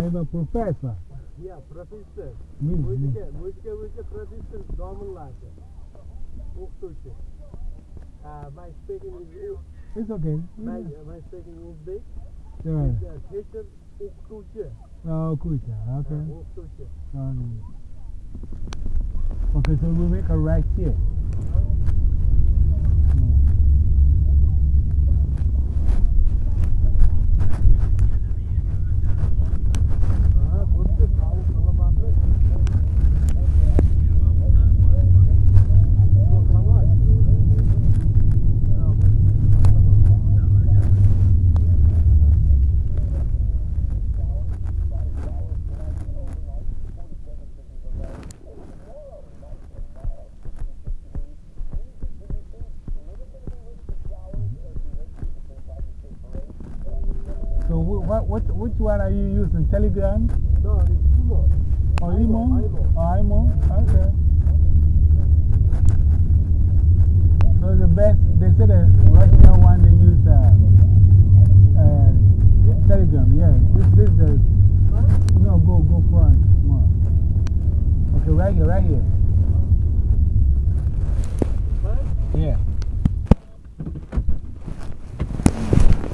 I'm a professor. Yeah, professor. Me. Professor Dominlata. My speaking is. It's okay. My speaking is big. Yeah. Theater Uktuche. Oh, Kucha. Okay. Uktuche. Okay, so we make a right here. So which one are you using? Telegram? No, it's Imo. Or Imo? Oh, Imo? Okay. So the best, they say the Russian one, they use Telegram. Yeah, this is the, no, go front. Come on. Okay, right here, right here.